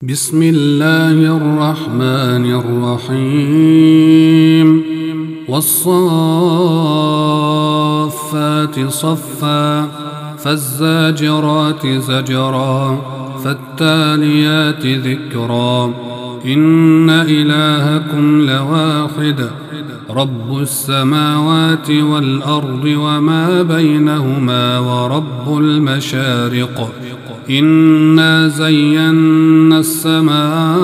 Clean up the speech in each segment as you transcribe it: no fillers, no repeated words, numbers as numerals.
بسم الله الرحمن الرحيم والصافات صفا فالزاجرات زجرا فالتاليات ذكرا إن إلهكم لواحد رب السماوات والأرض وما بينهما ورب المشارق إنا زينا السماء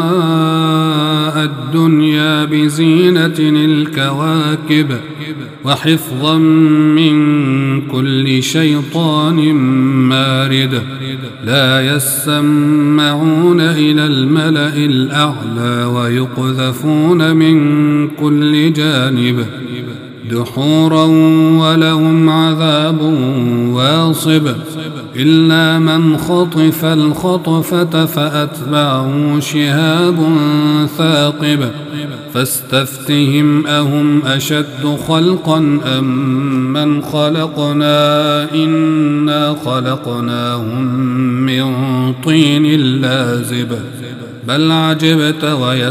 الدنيا بزينة الكواكب وحفظا من كل شيطان مارد لا يسمعون إلى الملأ الأعلى ويقذفون من كل جانب دحورا ولهم عذاب واصب إلا من خطف الخطفة فأتبعه شهاب ثاقب فاستفتهم أهم أشد خلقا أم من خلقنا إنا خلقناهم من طين لازب بل عجبت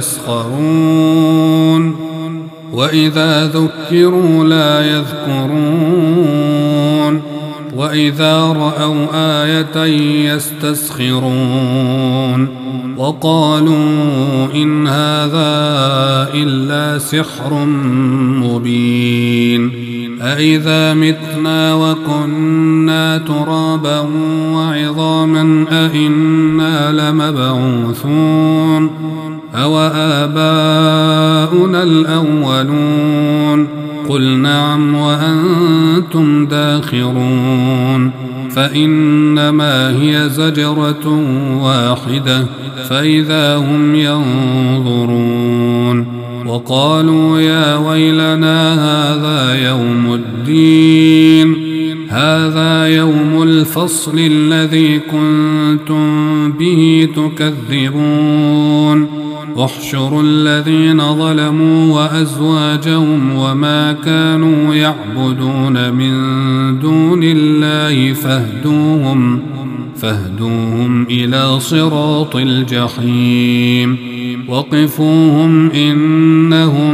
ويسخرون وإذا ذكروا لا يذكرون وإذا رأوا آية يستسخرون وقالوا إن هذا إلا سحر مبين أإذا متنا وكنا ترابا وعظاما أإنا لمبعوثون أوآباؤنا الأولون قل نعم وأنتم داخرون فإنما هي زجرة واحدة فإذا هم ينظرون وقالوا يا ويلنا هذا يوم الدين هذا يوم الفصل الذي كنتم به تكذبون احشروا الذين ظلموا وأزواجهم وما كانوا يعبدون من دون الله فاهدوهم إلى صراط الجحيم وقفوهم إنهم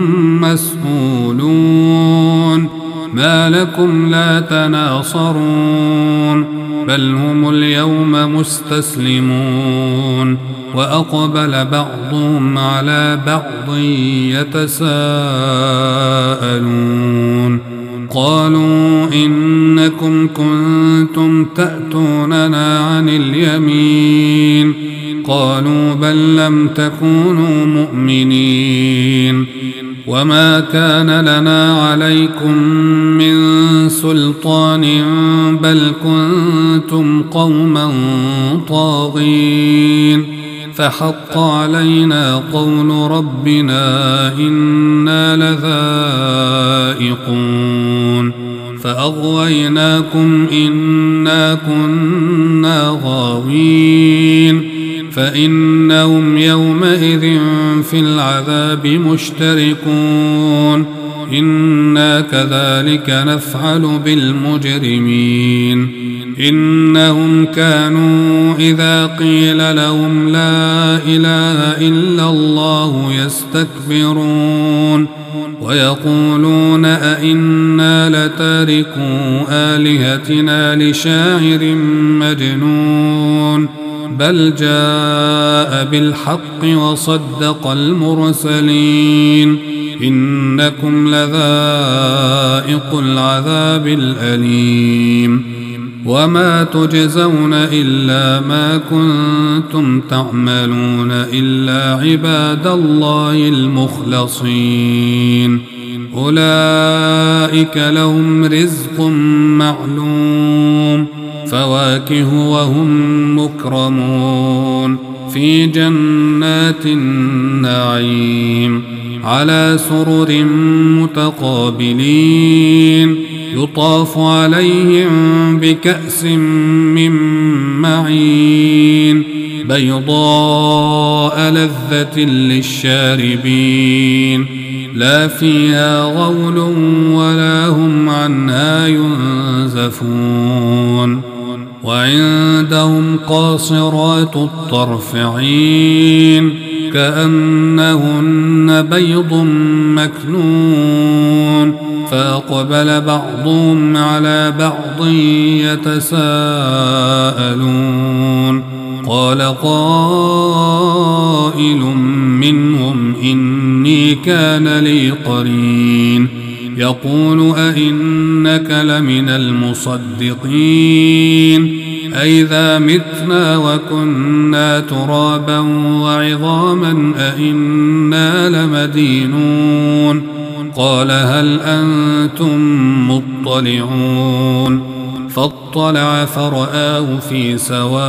مسؤولون ما لكم لا تناصرون بل هم اليوم مستسلمون وأقبل بعضهم على بعض يتساءلون قالوا إنكم كنتم تأتوننا عن اليمين قالوا بل لم تكونوا مؤمنين وما كان لنا عليكم من سلطان بل كنتم قوما طاغين فحق علينا قول ربنا إنا لذائقون فأغويناكم إنا كنا غاوين فإنهم يومئذ في العذاب مشتركون إنا كذلك نفعل بالمجرمين إنهم كانوا إذا قيل لهم لا إله إلا الله يستكبرون ويقولون أئنا لتاركو آلهتنا لشاعر مجنون بل جاء بالحق وصدق المرسلين إنكم لذائق العذاب الأليم وما تجزون إلا ما كنتم تعملون إلا عباد الله المخلصين أولئك لهم رزق معلوم فواكه وهم مكرمون في جنات النعيم على سرر متقابلين يطاف عليهم بكأس من معين بيضاء لذة للشاربين لا فيها غول ولا هم عنها ينزفون وعندهم قاصرات الطرف عين كأنهن بيض مكنون فأقبل بعضهم على بعض يتساءلون قال قائل منهم إني كان لي قرين يقول أئنك لمن المصدقين أئذا متنا وكنا ترابا وعظاما أئنا لمدينون قال هل أنتم مطلعون فاطلع فرآه في سواء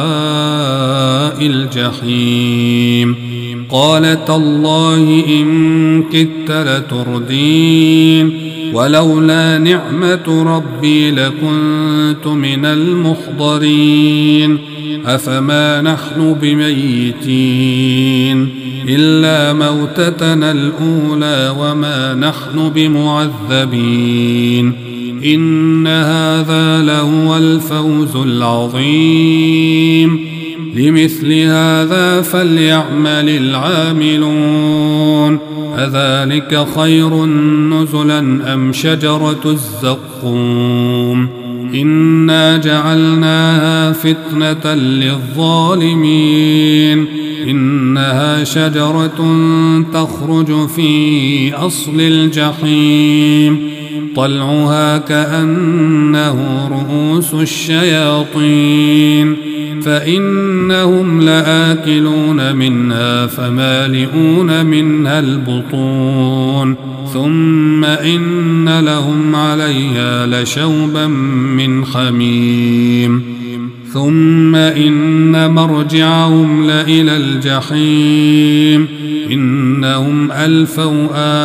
الجحيم قال تالله إن كدت لتردين ولولا نعمة ربي لكنت من المحضرين أفما نحن بميتين إلا موتتنا الأولى وما نحن بمعذبين إن هذا لهو الفوز العظيم لمثل هذا فليعمل العاملون أذلك خير نزلا أم شجرة الزقوم إنا جعلناها فتنة للظالمين إنها شجرة تخرج في أصل الجحيم طلعها كأنه رؤوس الشياطين فإنهم لآكلون منها فمالئون منها البطون ثم إن لهم عليها لشوبا من حميم ثم إن مرجعهم لإلى الجحيم إنهم ألفوا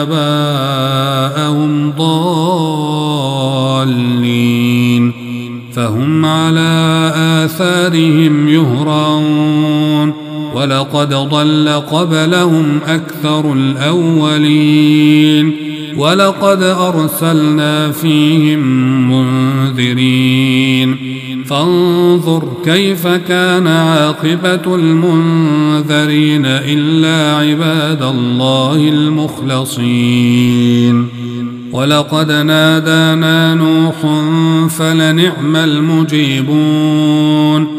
آباءهم ضالين فهم على آثارهم يهرعون ولقد ضل قبلهم أكثر الأولين ولقد أرسلنا فيهم منذرين فانظر كيف كان عاقبة المنذرين إلا عباد الله المخلصين ولقد نادانا نوح فلنعم المجيبون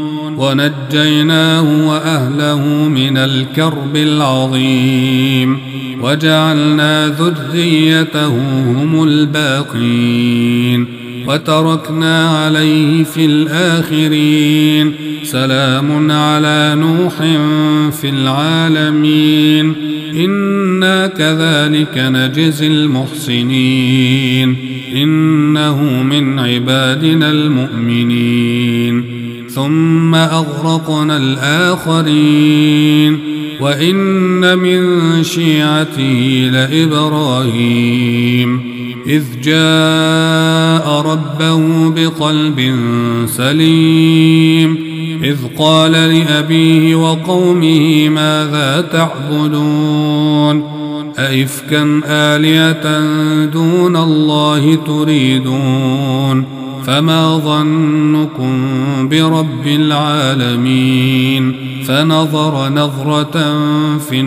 ونجيناه وأهله من الكرب العظيم وجعلنا ذريته هم الباقين وتركنا عليه في الآخرين سلام على نوح في العالمين إنا كذلك نجزي المحسنين إنه من عبادنا المؤمنين ثم أغرقنا الآخرين وإن من شيعته لإبراهيم إذ جاء ربه بقلب سليم إذ قال لأبيه وقومه ماذا تعبدون أئفكا آلهة دون الله تريدون فما ظنكم برب العالمين فنظر نظرة في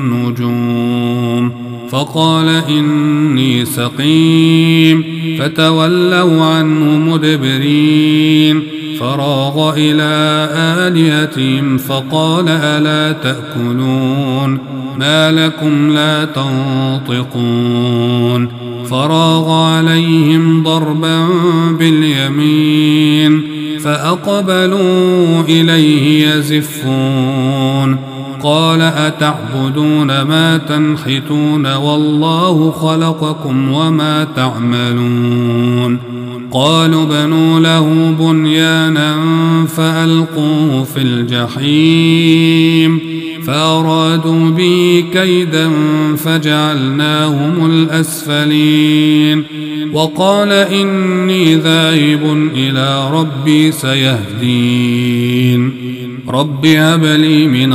النجوم فقال إني سقيم فتولوا عنه مدبرين فراغ إلى آلهتهم فقال ألا تأكلون ما لكم لا تنطقون فراغ عليهم ضربا باليمين فأقبلوا إليه يزفون قال أتعبدون ما تنحتون والله خلقكم وما تعملون قالوا بنوا له بنيانا فألقوه في الجحيم فأرادوا به كيدا فجعلناهم الأسفلين وقال إني ذاهب إلى ربي سيهدين رب هب لي من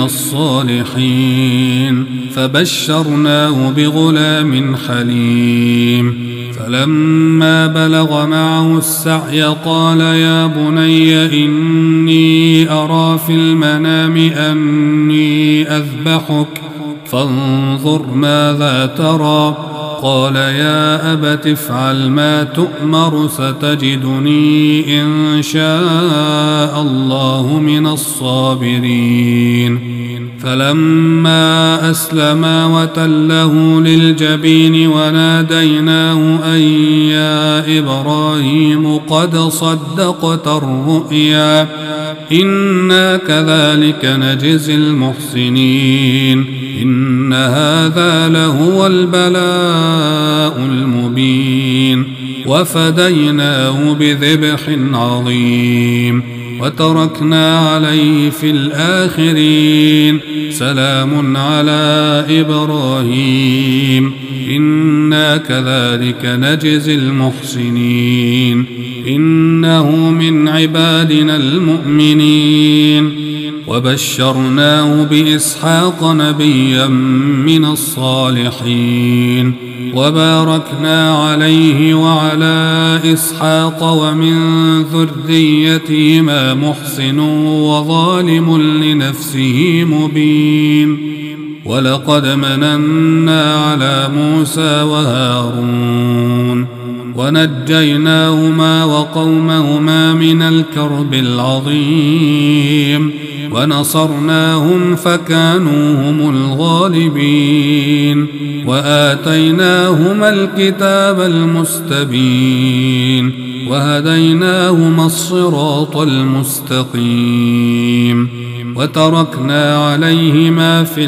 الصالحين فبشرناه بغلام حليم فلما بلغ معه السعي قال يا بني إني أرى في المنام أني أذبحك فانظر ماذا ترى قال يا أبت افعل ما تؤمر ستجدني إن شاء الله من الصابرين فلما أسلما وتله للجبين وناديناه أن يا إبراهيم قد صدقت الرؤيا إنا كذلك نجزي المحسنين إن هذا لهو البلاء المبين وفديناه بذبح عظيم وتركنا عليه في الآخرين سلام على إبراهيم إنا كذلك نجزي المحسنين إنه من عبادنا المؤمنين وبشرناه بإسحاق نبيا من الصالحين وباركنا عليه وعلى إسحاق ومن ذريتهما محسن وظالم لنفسه مبين ولقد مننا على موسى وهارون ونجيناهما وقومهما من الكرب العظيم ونصرناهم فكانوا هم الغالبين وآتيناهما الكتاب المستبين وهديناهما الصراط المستقيم وتركنا عليهما في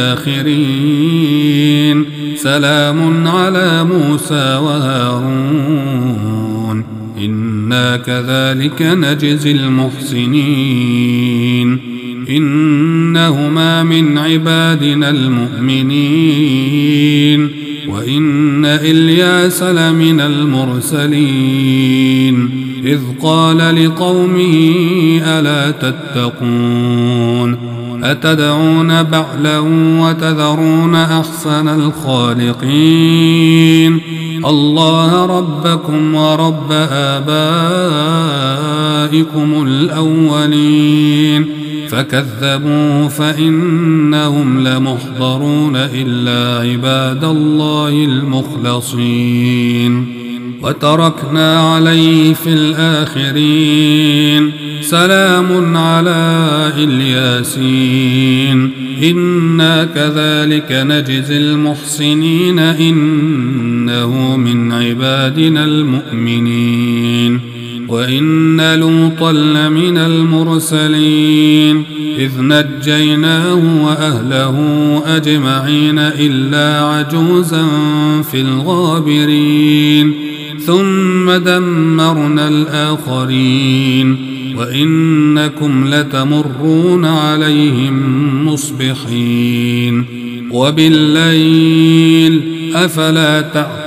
الآخرين سلام على موسى وهارون إنا كذلك نجزي المحسنين إنهما من عبادنا المؤمنين وإن إلياس لمن المرسلين إذ قال لقومه ألا تتقون أتدعون بعلا وتذرون أحسن الخالقين الله ربكم ورب آبائكم الأولين فكذبوه فإنهم لمحضرون إلا عباد الله المخلصين وتركنا عليه في الآخرين سلام على الياسين إنا كذلك نجزي المحسنين إنه من عبادنا المؤمنين وإن لوطا لمن المرسلين إذ نجيناه وأهله أجمعين إلا عجوزا في الغابرين ثم دمرنا الآخرين وإنكم لتمرون عليهم مصبحين وبالليل أفلا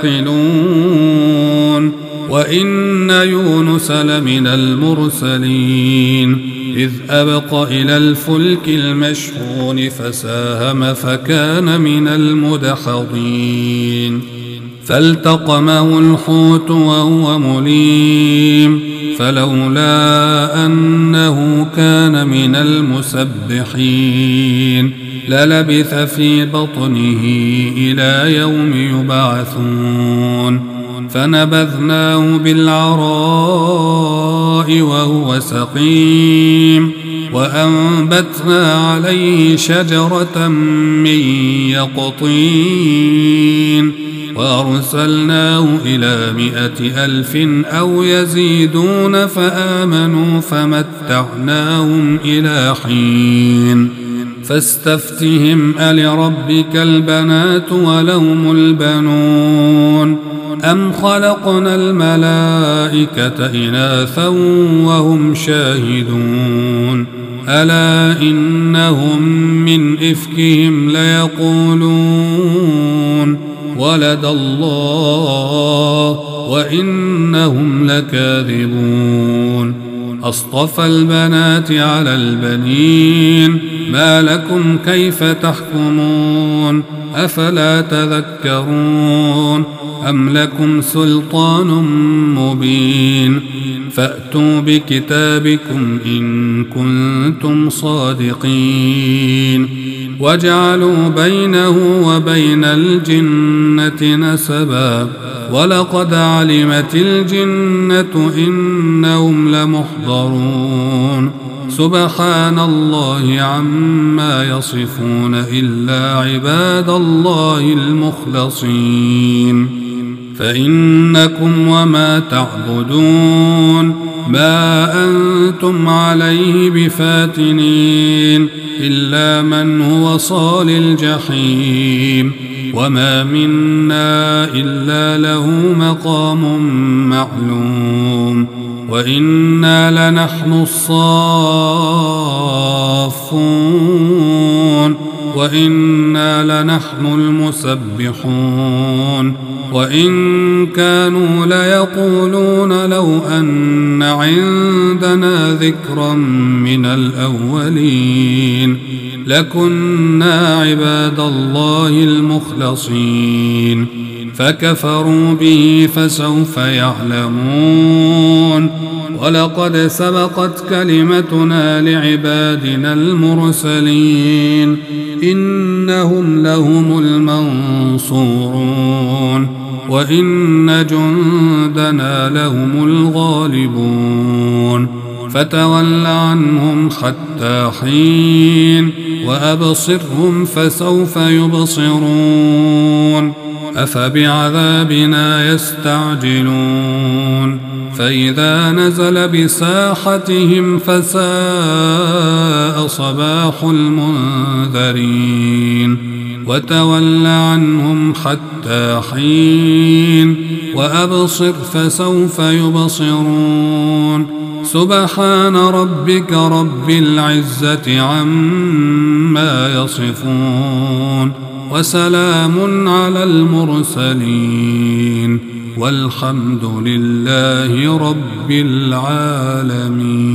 تعقلون وإن يونس لمن المرسلين إذ أبق إلى الفلك المشحون فساهم فكان من المدحضين فالتقمه الحوت وهو مليم فلولا أنه كان من المسبحين للبث في بطنه إلى يوم يبعثون فنبذناه بالعراء وهو سقيم وأنبتنا عليه شجرة من يقطين وأرسلناه إلى 100,000 أو يزيدون فآمنوا فمتعناهم إلى حين فاستفتهم ألربك البنات ولهم البنون أم خلقنا الملائكة إناثا وهم شاهدون ألا إنهم من إفكهم ليقولون ولد الله وإنهم لكاذبون أصطفى البنات على البنين ما لكم كيف تحكمون أفلا تذكرون أم لكم سلطان مبين فأتوا بكتابكم إن كنتم صادقين وجعلوا بينه وبين الجنة نسبا ولقد علمت الجنة إنهم لمحضرون سبحان الله عما يصفون إلا عباد الله المخلصين فإنكم وما تعبدون ما أنتم عليه بفاتنين إلا من هو صال الجحيم وما منا إلا له مقام معلوم وإنا لنحن الصافون وإنا لنحن المسبحون وإن كانوا ليقولون لو أن عندنا ذكرا من الأولين لكنا عباد الله المخلصين فكفروا به فسوف يعلمون ولقد سبقت كلمتنا لعبادنا المرسلين إنهم لهم المنصورون وإن جندنا لهم الغالبون فتول عنهم حتى حين وأبصرهم فسوف يبصرون أفبعذابنا يستعجلون فإذا نزل بساحتهم فساء صباح المنذرين وتول عنهم حتى حين وأبصر فسوف يبصرون سبحان ربك رب العزة عما يصفون وسلام على المرسلين والحمد لله رب العالمين.